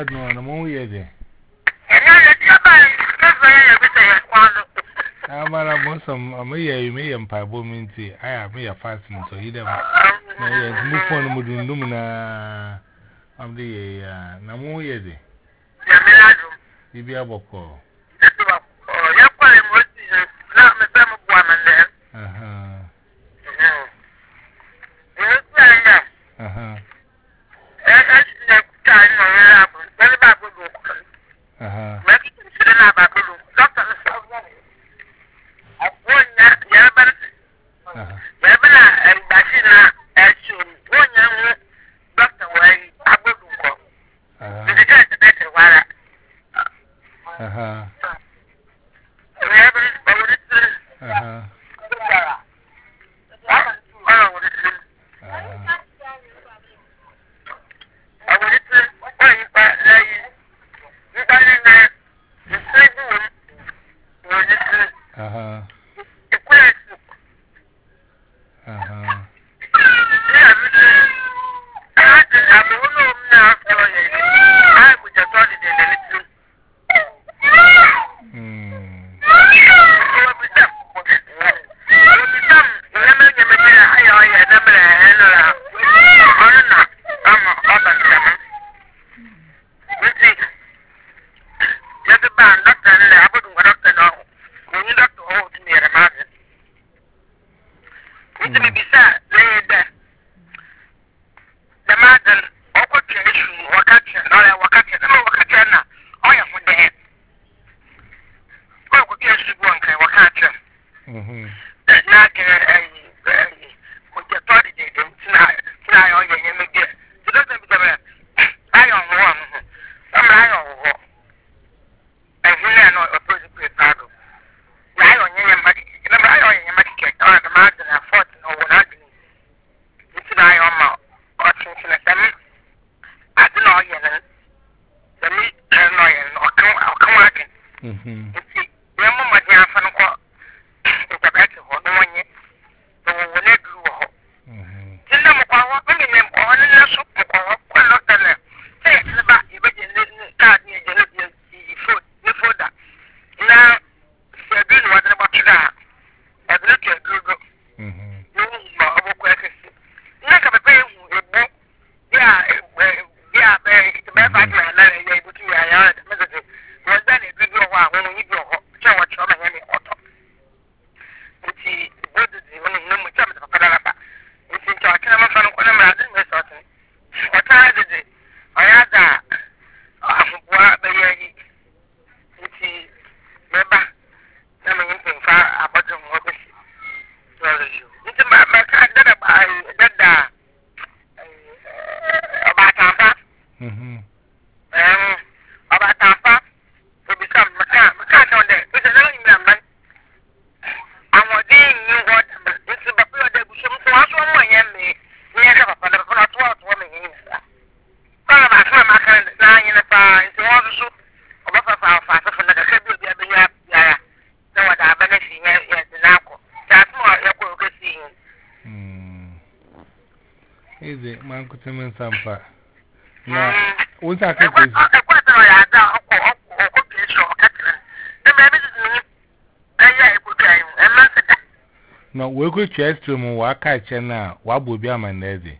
No, I'm only there. I'm a Muslim, I'm a me and Pabo Minty. I am a fasting, so he never move on Mudundumina. I'm the Namo Yedi. You be a boko. Man could tell me some part. Now, what's that? No, we could chase to me. What catch now? What would be a man lazy?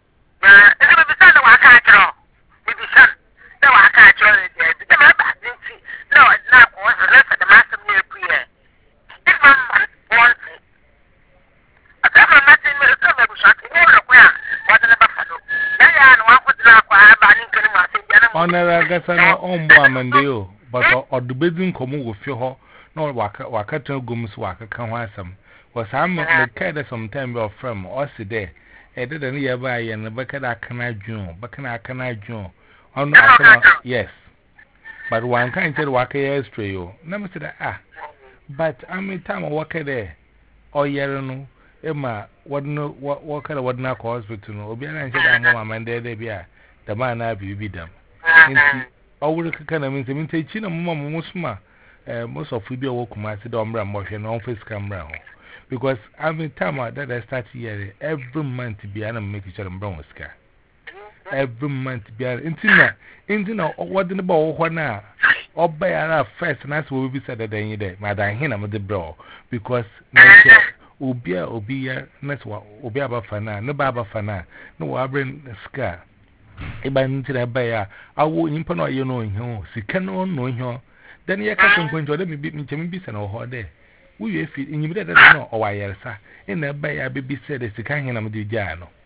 I guess I know on Boamandeo, but or the bedroom come with your no waka gums waka can have some. Was I'm the cat sometime your firm or see there. I didn't hear by and the bucket I cannot join, but can I join? Oh, no, yes. But one can't tell waka yesterday, you never said but I'm in time of waka there. Oh, yeah, no, Emma, what kind of what now hospital? Obian and said, I'm and there they be the man I be them. All kind of means I mean, teaching a mum most of we be a walk my Dombra motion on face camera. Because I'm in time that I start here every month to be an make each other brown scare. every month biara intina what the ball na oba ya first na so we be said that then there madam hina me the bro because obi ya na so obi abafa na ne ba abafa na no wa bring ska eba ntira ba ya awo nyimpa no ye no hio sika no no hio then ye ka kwenkwento de me bi se na ho de wo ye fi nyimire de no o wa yersa na ba ya be se de sika hina me de ja no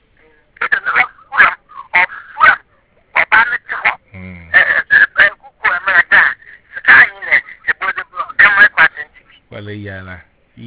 wala yala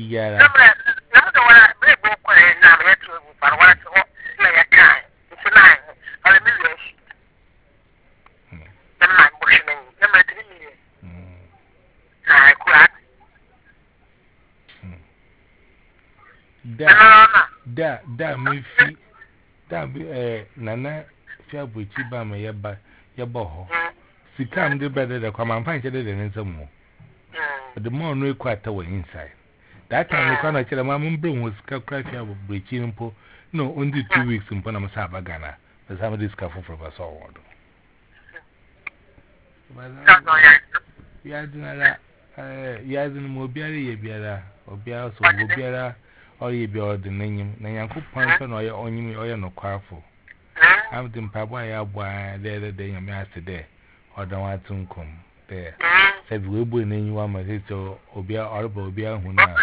da me fi da nana fi abuchi ba me yeba ho sikam de better the kwama panche de nsemu the more no equata we inside that time we kana chere ma mbro ho sika kra fi abuchi mpo no only 2 weeks mpo na msa abagana but some this ka for so word ya dinala ya din mo biara ye biara obiara so obiara oye bi ordinanyim na yankopon so na oye onyim oye no kwafo am dim pabo ya bua de nyame asede odan watunkom de sabi we bu na nyiwa ma so obia orba obia hu na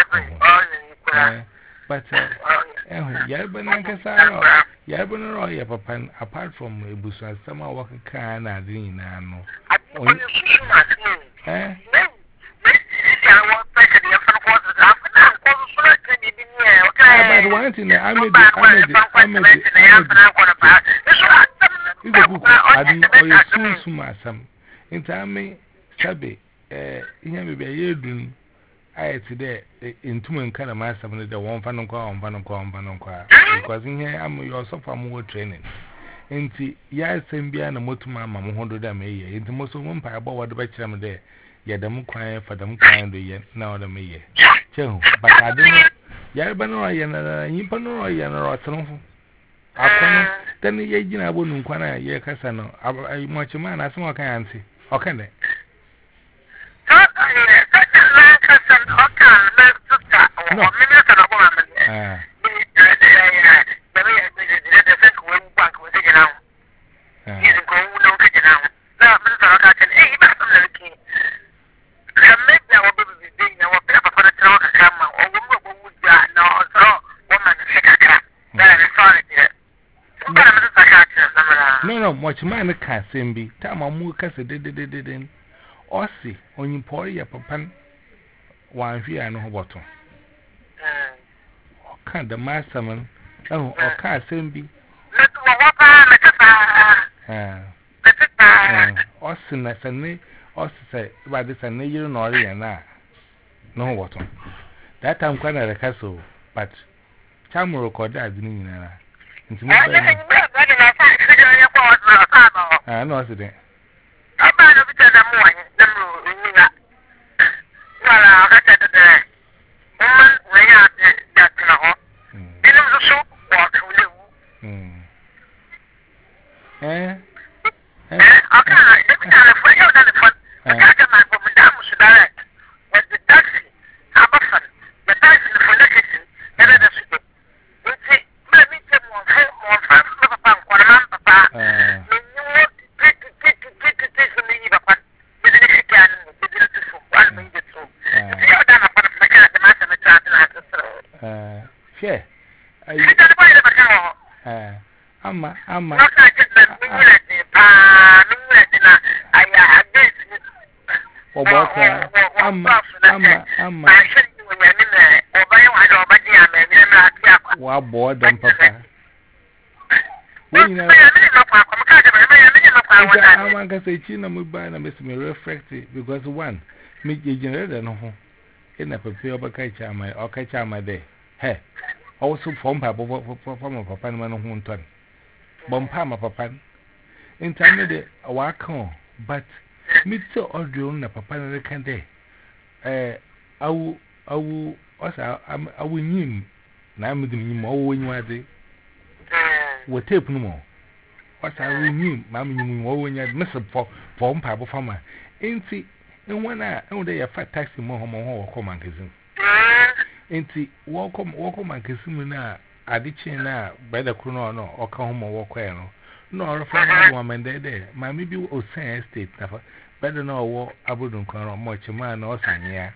but yarba na nkasa yarba no ro ya papa apart from ebusu sama wakaka na adin na no but one thing I made in time, Sabi, in be a year doing. I today in two and kind of master the one fan because in here I'm your sofa more training. And see, yes, and be an motuma, Mamma 100 a year. Into most of one pie about what the bachelor there. Yet them quiet for them kind of yet now the mayor. But I don't. Yarbano yana yipano yana rotten. Then the agent I wouldn't quite a year casano. I much man as one can see. Okay, then. No, much man can't send me. Time I move cast did. Ossi, on you pour your papa one here and no bottom. Can't the master man? Oh, or can't send me. Austin, that's a name. Ossi say, but this a near nori and no bottom. That time quite at the castle, but Chamber record that didn't know. I know it. Ama wa board them papa. When you know, I want to say, China, we buy and miss me reflected because one, make you generate no home in a paper of a catch my or catch my day. Hey, also from papa from papa man of one ton. Bompama papa. In time of the walk home, but meet so audio na papa na can day. I will nim. Na me dim mo when you are there. What tape no more. what I will mean, Mammy, you won't yet miss a form pipe farmer. Ain't see, and when I know they are fat taxi more or commandism. Ain't see, walk on my casino. I did now by the chrono or come or walk well. No, a friend woman there. My maybe will say estate, better know what I wouldn't call much a man or son, yeah.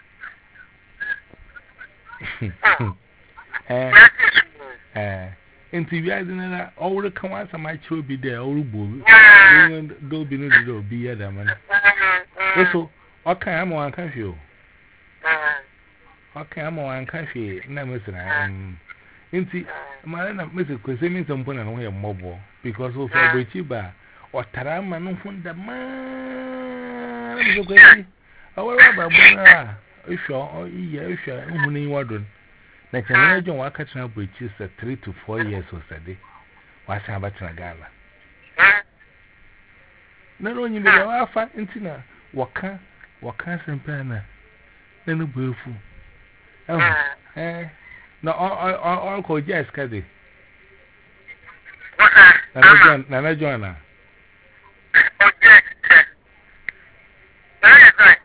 And TV, I didn't all the commands I might show be there, all boo. Don't be no do be other man. So, okay, I'm one country. Okay, I'm one country, never say. Inti, my Mrs. Quasimi Zampon and way a mobile because of a Chiba or Tarama no funda man. However, if you're or if you're only wardrobe, like an agent work catching up with you 3 to 4 years or so. What's about a gala? Not only be our fat intina, Waka, and Penna, then a beautiful. No, I'll call Jess, Caddy. Nana Joanna. Oh, Jack. That is right.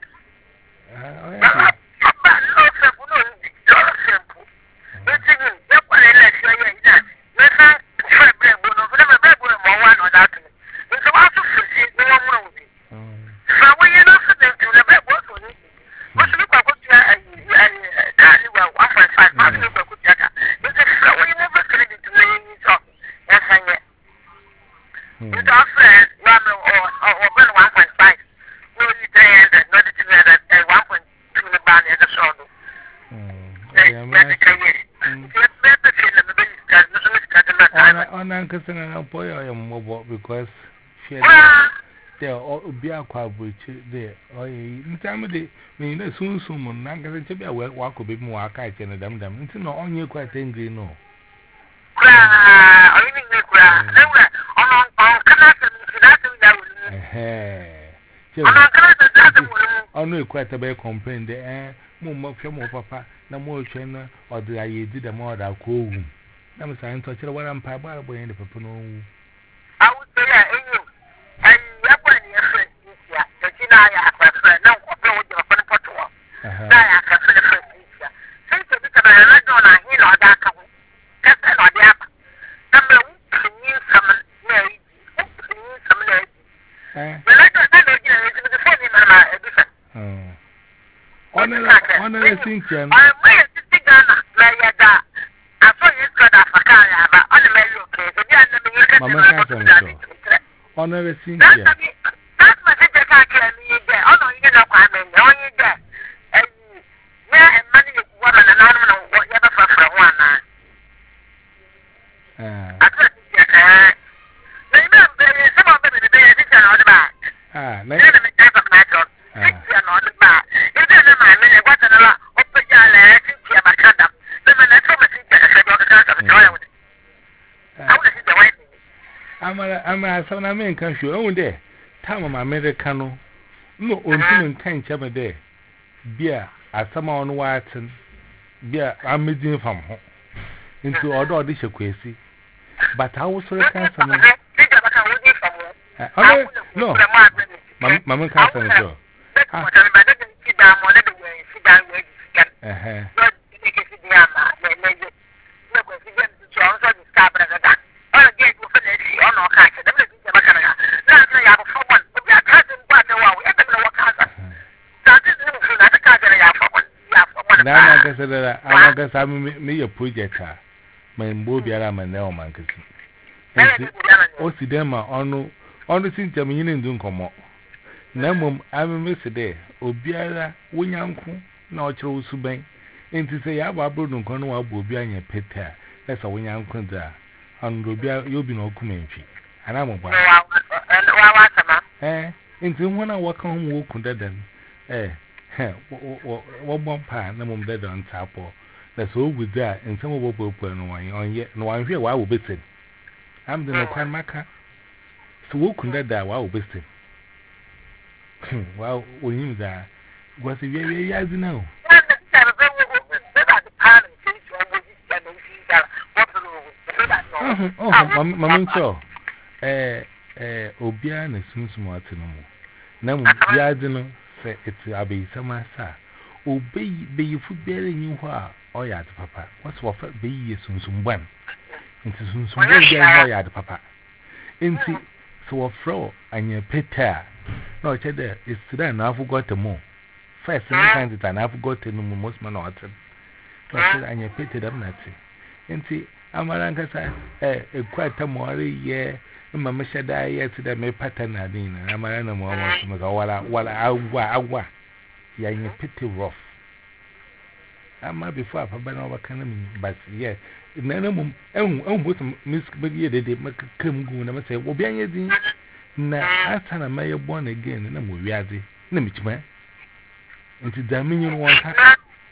Because she there or be a crab which there or in time of the mean the soon soon, not going to be a walk a bit more kite and a damn into no on you quite angry no. Only quite a bit complain the air, more papa, no more trainer, or the I did a more that cool. I'm saying, touch it what I'm papa boy in the papa. I would say, and you're going to friend, but you know, I have a friend, no, you're a photo. I have a friend, since you become a regular, you know, that that's not the app. Number one, some lady. But I don't know, it's the same in my edition. Honor, think, I'm way to sit down, like that. I saw you got a facaya, but on the menu, okay, so yeah, honor, think, that's my sister can't kill me there. Oh, no, you know, I'm in the only there. And yeah, and money is woman, and I don't know what you ever for one. I said, some of them in the day, I think they're on the back. Let me type of my job. They're on the back. If they're not my minute, what's another? Open your leg, think you're my condom. Then I told my sister, I said, you're the joy with it. I want to see the white thing. I'm a son of man country. Oh, there. Time of my Americano. No, until can't have a day. Beer, as some on Watson. Beer, I'm meeting from home. Into order this crazy. But I was so cancer. No, Mamma can't so. Now, I guess I'm me a project. My Bobiara, my Neoman. O si dem a onu sinta me yin ndun komo na mom ameme se de obiara wonyanko na o kire usuban enti se ya ba bro ndun kono wa bo obi anya peta na se wonyanko da anu obiara yobi na okumentwi ana mo ba wa sama enti wona wa kan ho wo kundadan wo bompa na mom da don tapo na so ogudu a enti mo bopo no wan onye no wan hwe wa wo betem I'm the no can maka. So, who could that? Wow, bested. Wow, when you that was a very years now. Oh, Mamma, so Obia na sunsum atinu na mu biade no se eti abeyi samasa obeyi fu biare nyi ho a oya de papa what's what beyi sunsum ban nti sunsum ban biare ho ya de papa nti so wo fro anya peta na o chede istida na afu gotemo first time that na afu gotemo most man or ten so anya peta dam na ti nti amara nkasa ekwata moari ye mama shada ye ti da me pattern na din na amara na mo mo so wala agwa ya nye pete rough ama before papa na obaka me but yeah na mum ehun some miss be de makam gu na me say obi anya din na asa na me born again na mo wiade na me chima nti da me nyu won ka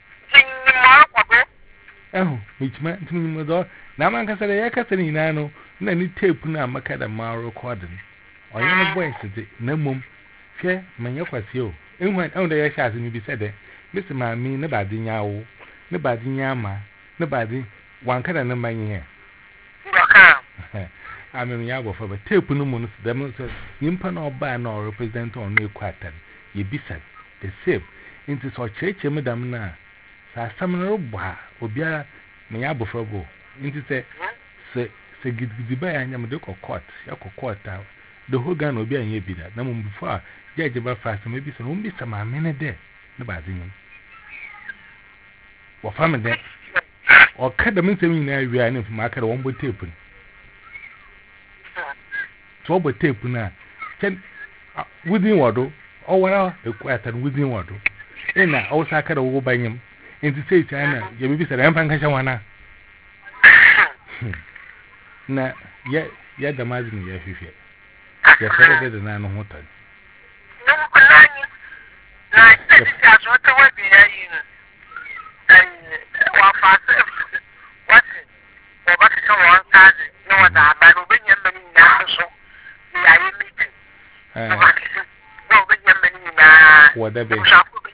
michima ntimi do na man kasere ya kasere ina no na ni tape na maka da ma recording oye no voice de na mum hwe manya kwase o enwan da ya sha azumi bi sede misi ma mi ne ba din yawo ne ba din yama ne ba din wanka da na manye he amem ya go fa ba tape no mu no da mo so yimpa na oba na represent on no equator ye bisa the same into so cheche medam na sa samno bwa obia me ya bofrabo nti se gidgidi ba ya nyam de court ya court the whole gan obi anya bi da na mum before judge ba fast me bi so no bi sama mene de ne ba zinyin wo fam de o kada min semi na wi ani ma kada won bo tape so bo tape na ken within wado o wara equator within wado ina o sa kada wo banyem nti sei China ye bibi sere empa nka wana na ya da mazini ya fife ya fere da na no hotan no kulani na ya so to wabi ya yi wa fasa wati o ba ka won kaze no wada ba no benye mani na so ya yi miti no benye mani na wada be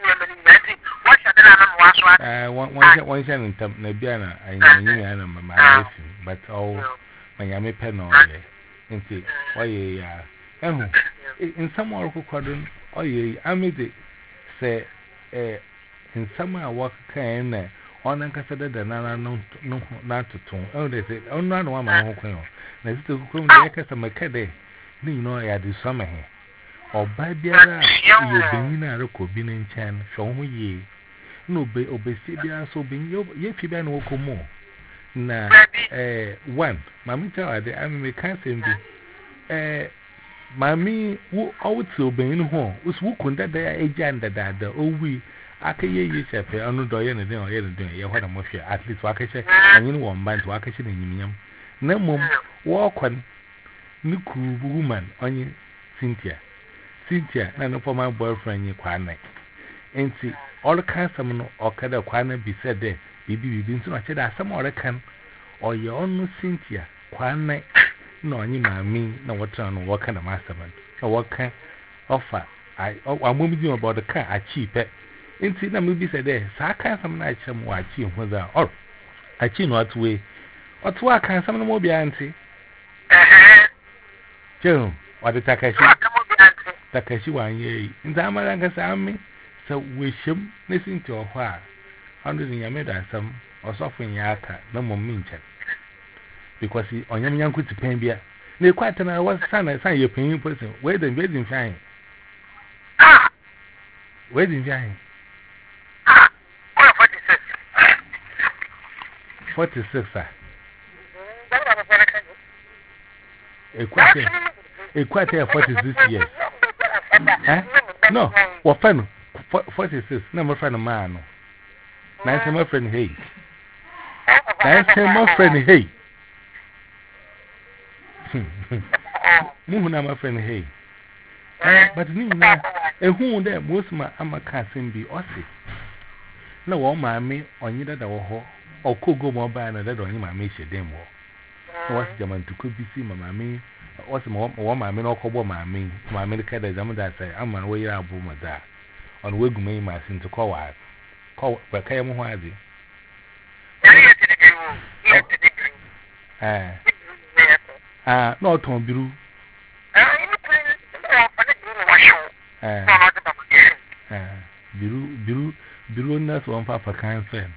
one shan na bia na anyi na mama afi but all manyame pe no ye nti oye ya ehu in some more kokodun oye amide se in some work kan na onan kasada da na no na tutun ehu de se onu na wa ma ho kwan na sito kokon de kasa makade ni no ya di so he oba biara ye benina rekobi ne nchan hwo ho ye no obesi bia so bin ye fi bia no komo na one mami tell ade am me kan sem bi mami wo awuti obin ho usu kunda da ya ejanda da owi akaye ye chefe anu do ye ne den o ye ne den ye ho na mo hwe at least wa kache anyin wo mban to wa kache na nyimnyam na mom wo kwan ni ku woman onye Cynthia na no former boyfriend ye kwanai enti all kinds of no okada kwana bi said there bibi nso na cheda asam all kan oye onu Cynthia kwana na onyi mami na wotran no woka na masterman na woka offer amom di about the car achi pe enti na me bi said there sa kan sam na achem wa achi ho za all achi no atwe otwa kan sam no mo bia nti jo wade takashi wanye nti amara ngasa ami so we shim listen to her 100 yameda some or soften yaka no more minchen because he on yam yanku to pen bia na quite na was son you paying person where the wedding fine wedding fine 46 sir a quarter 46 years no what fun 46 na my friend man nice my friend hey muhu na my friend hey but ni na ehun de most ma amaka simbi osi na wo maami onyi dada wo ho okogo mo ba na dada onyi maami shedem wo was jaman tuko bisi maami osi mo maami na okobo maami ka da jamu da sai amma wo yira abu ma da on wegumai ma sin to ko ba kai mu hazi no ton biru Biru nas one papa can fan.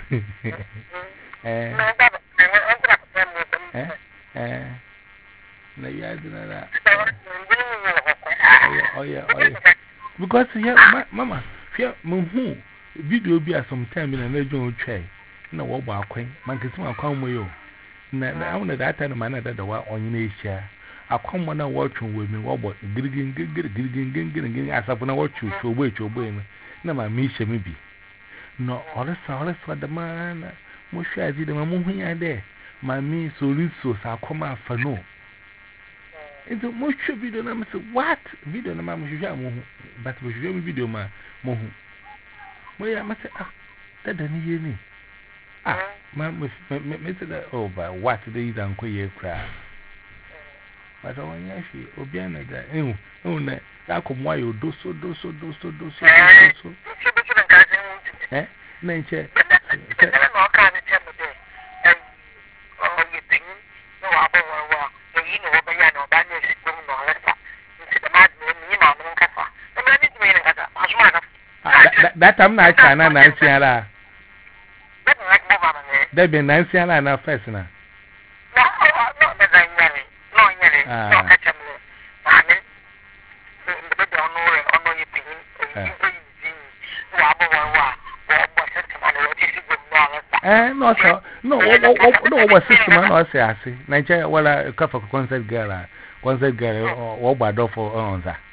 Na ya dinara. Oh yeah. Because yeah, mama, fear muhu video be at some time in a regional tray. No, what about queen? Man, kiss my come with you. Na only that time, man, that the one on your share. I come when I watch with me, what about giggling as I watch you to wait your brain. No, my mission maybe. No, all for the man. Most I did a moment I there. My means so little, so come out for no. It's a most video. I say, what video? No, mamma, but we show me video, ma. Mohu. Well, I must say, that didn't hear me. Ma'am, Mr. Oh, but what they don't queer cry. But I want you, Obiana, oh, that come why you do so. Eh? Nature. That I'm not China, Nancy. There be Nancy and I first now. No, what system I say, I see. Nigeria, well, a cup of concert girl, or bad for on that.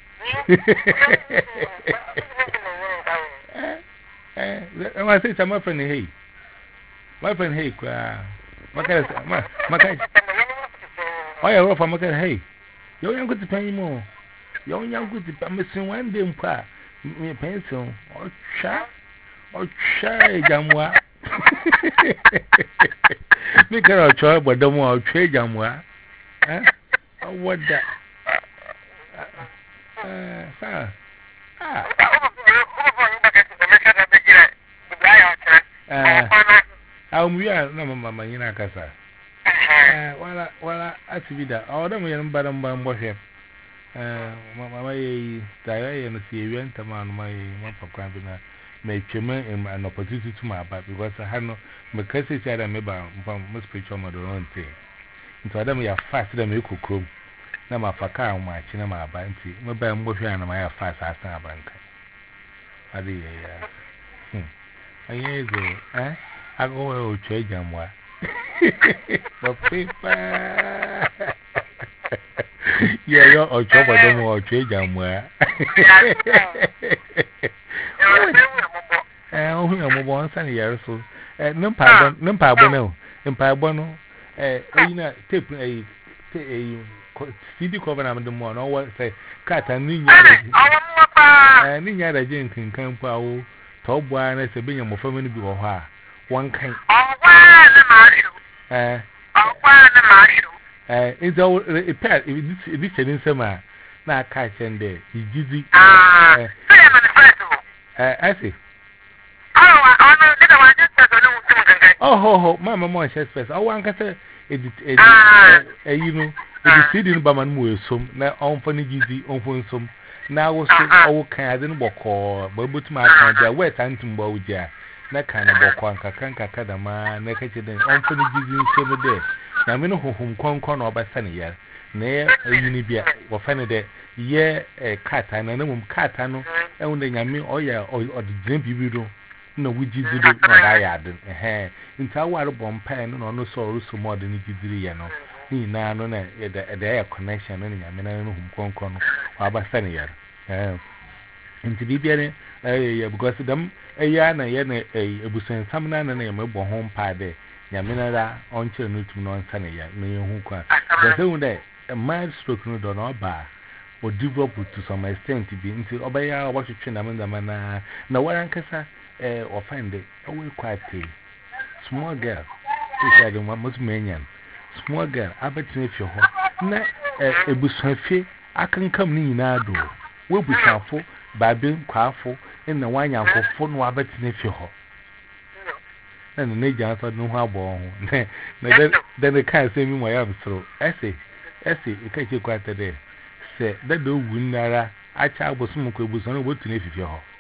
I say, my friend, hey. My friend, hey, oh, you're off. I'm okay. Hey, you're young good to pay more. You're young good to pay missing one day, me pencil or shy, Jamwa. Make her a choice, but don't want to trade Jamwa. What that? Sir. We are no mamma in a casa. Well, I see that. All them young Badam Bamboshep. Mamma, Diane, see you enter my papa may chimney in an opportunity to my back because I had no Macassi said I may buy most picture model on tea. And so them we are faster than you could come. Now my facar on my cinema bounty. My bamboo and my fast as a bank. I did. I hear I go to trade them. For paper. Yeah, you're a job of them or trade them where. Oh, we are more than a year or so. Numpa Bono, Empire Bono, tape a CD cover on the morning, or what say, cat and Nina Jane can come for top one as a being of family before her. One kind. It's all a pair if this in summer. Now, catch and there, he's dizzy. I see. Oh, Mamma Mosh first. I want to say, you know, it is sitting by my moon, some now on funny easy on phone some. Now was all kind of walk or but my country, wet and to Boja. Na kind of walk on Kakanka Kadama, naked and on funny easy silver day. Now, we know whom Concon or by Sunny year. Nay, a unibia or funny day. Ye a cat and a number cat, and only Yami or the dream you do. No, we did it not I had a hair. In Tower bomb pen or no sorrow so more than it is Riano. Ni na no na the connection any I mean I know whom Concon or by Sunny year. Into the beginning, because them a yarn a busan some nan and a mobile home pie there. Yamina on children to non sunny yet, me who can. The same day, a mild stroke no don't bar or develop to some extent to be into obey our watch train among the manner. No one can or find it. I will quite pay. Small girl, which I don't want most minion. Small girl, I bet if you're hot. A busan I can come in now do. We'll be careful by being careful in the wine for phone or bet if you're hot. And the nature answered no how born. Then the can't say me my arm through. I say, you can't quite a day. Say, that do win Nara acha bosom ko ebuso no botu na fifie ho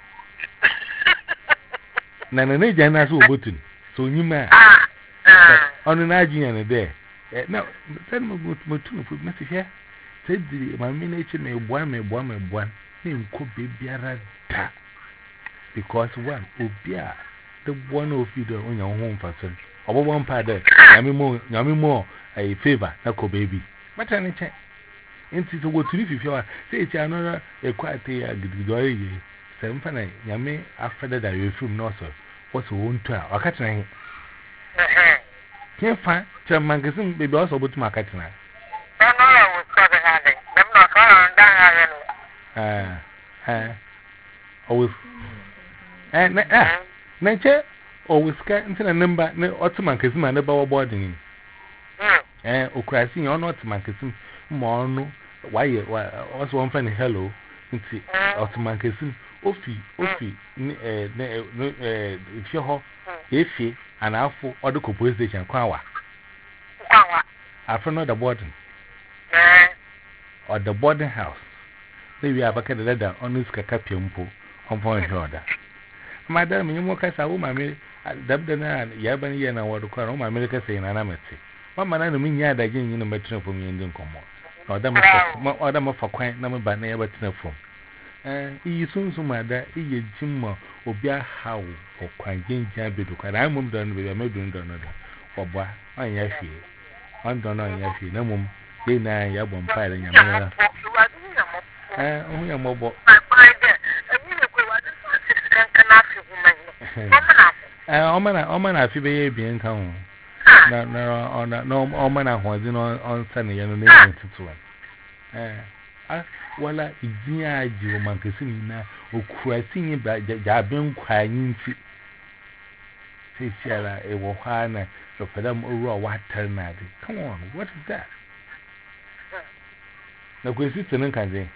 na ne jana so botu so nyima onu na ajinya ne de na tan mo botu no fu mesifia tediri ma mi na eche me boa na nko bebiara da because one obia the one of you the onya ho mfaso obobo mpa de nyame mo a favor na ko baby mata ne che enti so go turi fifia wa say echi anora ekwate ya gidigido ye se mfa na nyame afede da we film no so what won to a wakatena he fa che magazine baby also botu makatena always nature always can a number no Ottoman Casima never boarding Okrasi or not Mancasim Mono why was one friend hello into Ottoman Casim Ofi if you if and alpha or the composition Kwawa after not the boarding or the boarding house. Maybe I bucket the leather on this cacapiumpo on point order. Madam, you walk as a woman, Dabdana, Yaban Yana, or the Crown, America saying anamity. One man, I mean, yard again in the metro from Indian Como. Or them of a quaint number by never telephone. And he soon so mad, he Jimmo, or be a how for quite Jabby. I moved on with a maiden donor. Or boy, on your feet. On donor, your feet, no mum, they nine yabon pile in your mother. Mobile. Oman, I feel very being come. No, Oman, was in on Sunday and name to well, I dear you, Mancasina, who cry singing by Jabin crying. Say, Sarah, a wahana, so for them, raw water. Come on, what is that? No, because it's an uncanny.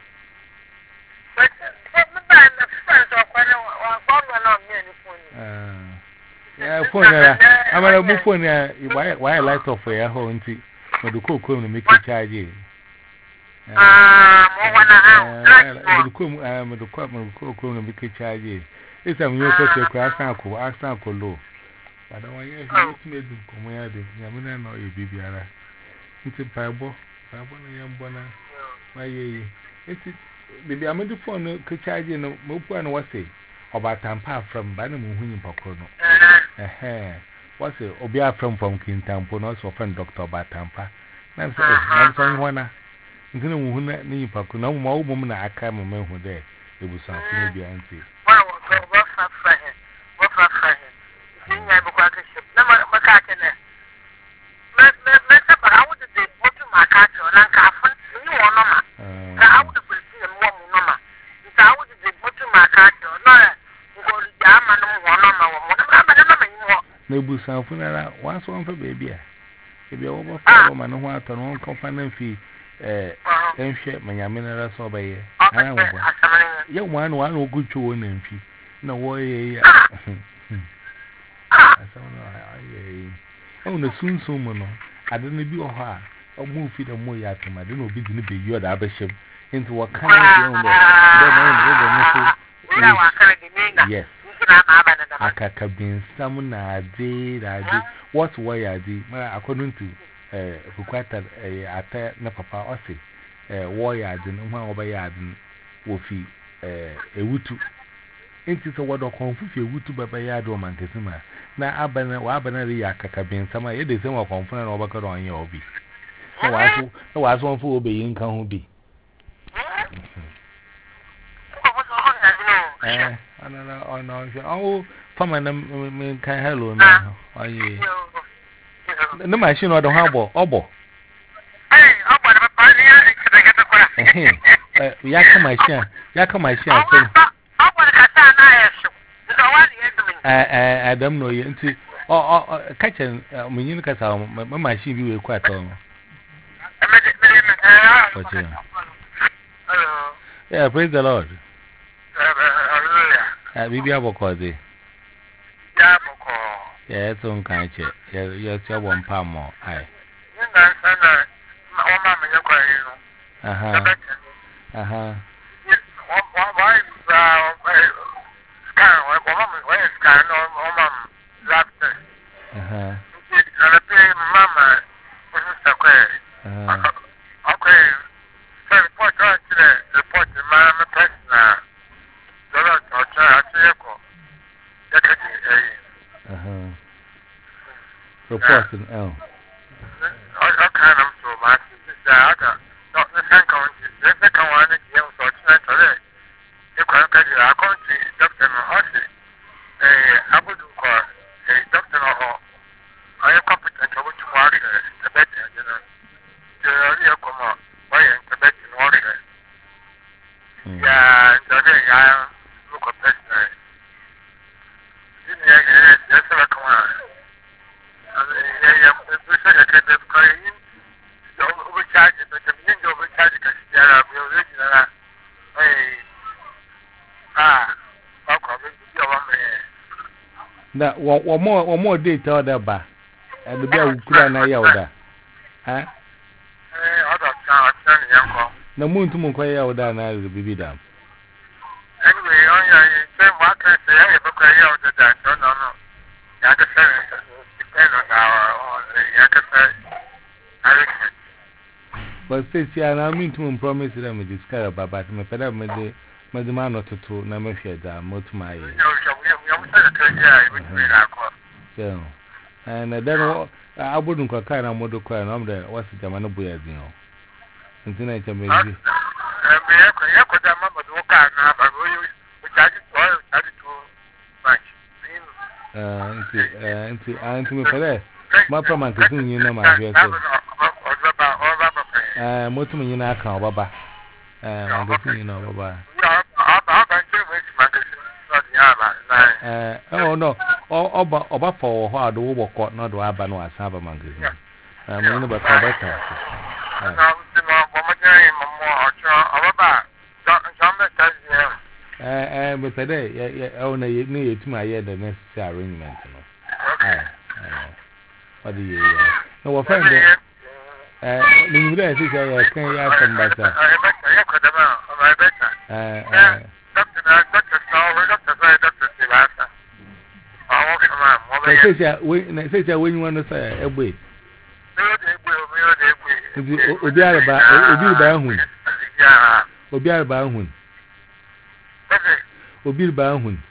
I'm a move on. Why I light off for your home tea? For the cook to make a charge. The cook to make a charge. It's a new class uncle, ask Uncle Low. But I want you to make them come here. Yamina no a BBR. It's a pebble, young bonner. My ye. It's maybe I'm the phone, could charge in a mopo and what's it? About Tampa from Banam Winning Pocono. What's it? Obia from King Tamponos or friend Doctor Batampa. I'm sorry, I'm sorry, one. Then who need Pocono, more woman I come a man who there. It was something maybe auntie. Nebu Sanfunara, once one for baby. If you over for woman, who are to no company fee, and ship my yamina so by ye. Young one who good to one and fee. No way. Oh, the soon mono. I didn't be a ha. Or move feet or more yatum. I don't know, be the you at the bishop into what kind of yes. Akakabin some na did what way I did according to Fuquata a na papa or say warrior didn't one over yardin woofy a wutu. Ain't it a word of confusion wutu by yard or mancasima? Now Abana Yakakabin some it is more confident over on your be. No, I want for obeying can be. Oh, Pama can hello now. The machine or the harbor, obo. Yaka my share. I don't know yet. Oh, catching Municasa, my machine you were quite on. Yeah, praise the Lord. Bibi abokode. Yeah, it's on kanche. Yes, you one pound more. Aye. Reports in I kind of so much. This is not the second country. The second one is the unfortunate. You can't get your country, Dr. Mahasi. I would call a doctor. I am competent to watch the better, you know. The real come on, why ain't the better in water? Yeah, and the day I look at person. Yes, I come on. That one more data or that bar. And the bear could not yell that. Eh? No moon to Munquay or down as the baby dam. Anyway, I say what I say, I have a career of the dance. No. Yakasa depend on our Yakasa. But since you are now mean to promise them with this car about my pedal, my demand not to Namafia, more to my so, and then I wouldn't call kind of model cry. I'm there. What's the German boy, you know? And tonight, I may be. To me for that. My promise is in you know my dear. Motum in our car, Baba. I'm getting you know, Baba. Oh no, or for hard work, not to have no Saba magazine. I'm in about better. But today, only need to my head the necessary arrangement. What do you no friend? You guys say I can't ask them better. Say, when you want to say a way. Obiara Bahun.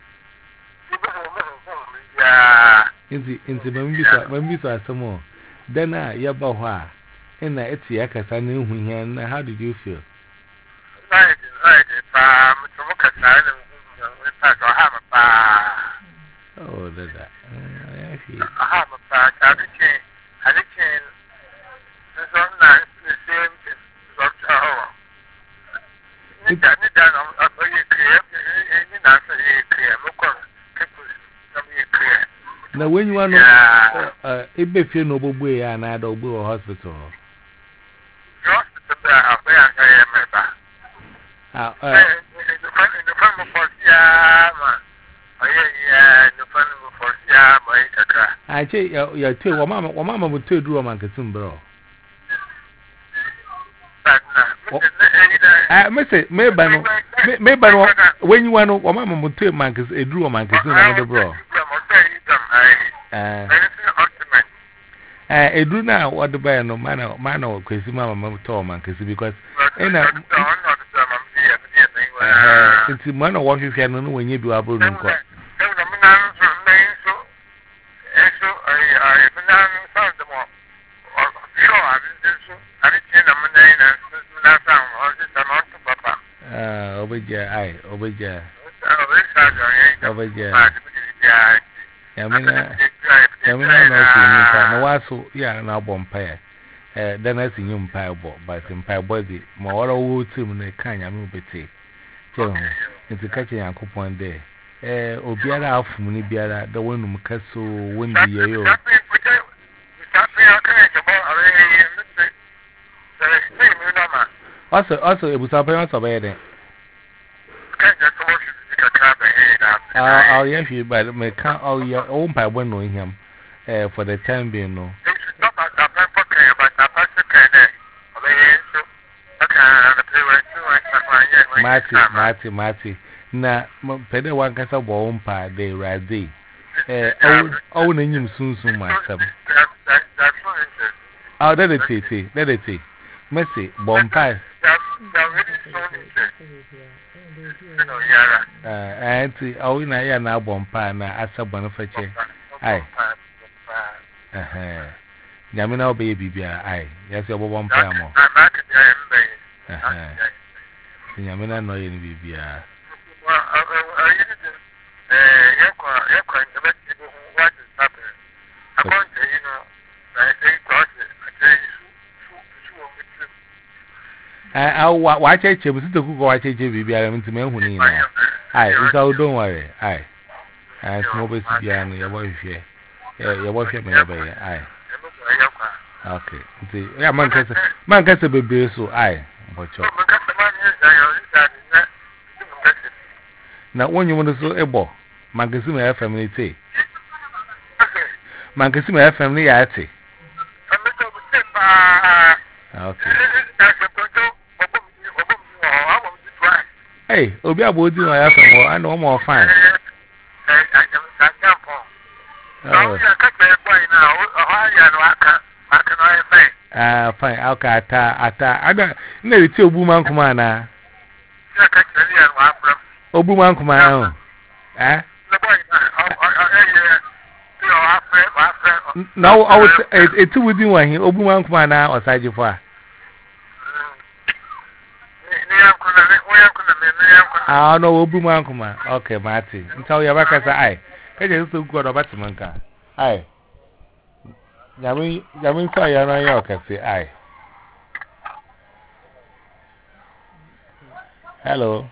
Into Mambi some more. Then I, Yabaha, and I ate Yakasa knew him. How did you feel? Right. Oh, that's that. I have a pack. I became so nice. The same now, when you want to, it be feel noble boy and I don't go hospital. I say, you're two, or Mamma would tell you a man can soon, bro. I must say, maybe when you want to, Mamma would tell man, because a drew a man can soon, another bro. I do now what the buyer no man or crazy mamma told man, because it's a man of what you can know when you do a brooding court. Yeah, now bompire. Then I see you pie by some pie body. More old team in the kind of movie. It's a catching a coupon there. Obiara out from Nibiara, the one who castle windy. Also, it was a parents of it. I'll yes, you, but may count all your own pie when knowing him for the time being. No. Marty. Na, Pedro one cast of one pie, they ride thee. Oh, name him soon, myself. Oh, that is Mercy, bompire. Auntie, oh, I am now bompire, as a bonfire. Aye. Yamina obey bibia, aye. Yes, your one payamo. Yamina no in bibia. Watch a chip, sit to cook, watch a chip, bibia, and to me who need. Aye, it's all don't worry, aye. I smoke with Bian, your wife here. Your wife here, aye. Okay, see, yeah, man gets a baby, so aye, but you. Now, when you want to so a ball, magazine my family tea. Magazine my family at tea. Okay. Hey, Obi Abodi, my family, I know more fine. Fine, okay, I don't know it's a woman command. Obuman Kumano. Eh? No, I was it's within one here. Obuman Kumana or Sajifa. Ah, no, Obuman Kuma. Okay, Marty. Tell your back as I. Can you still go to Batmanka? Aye. Yamin saw your New York cafe. Aye. Hello.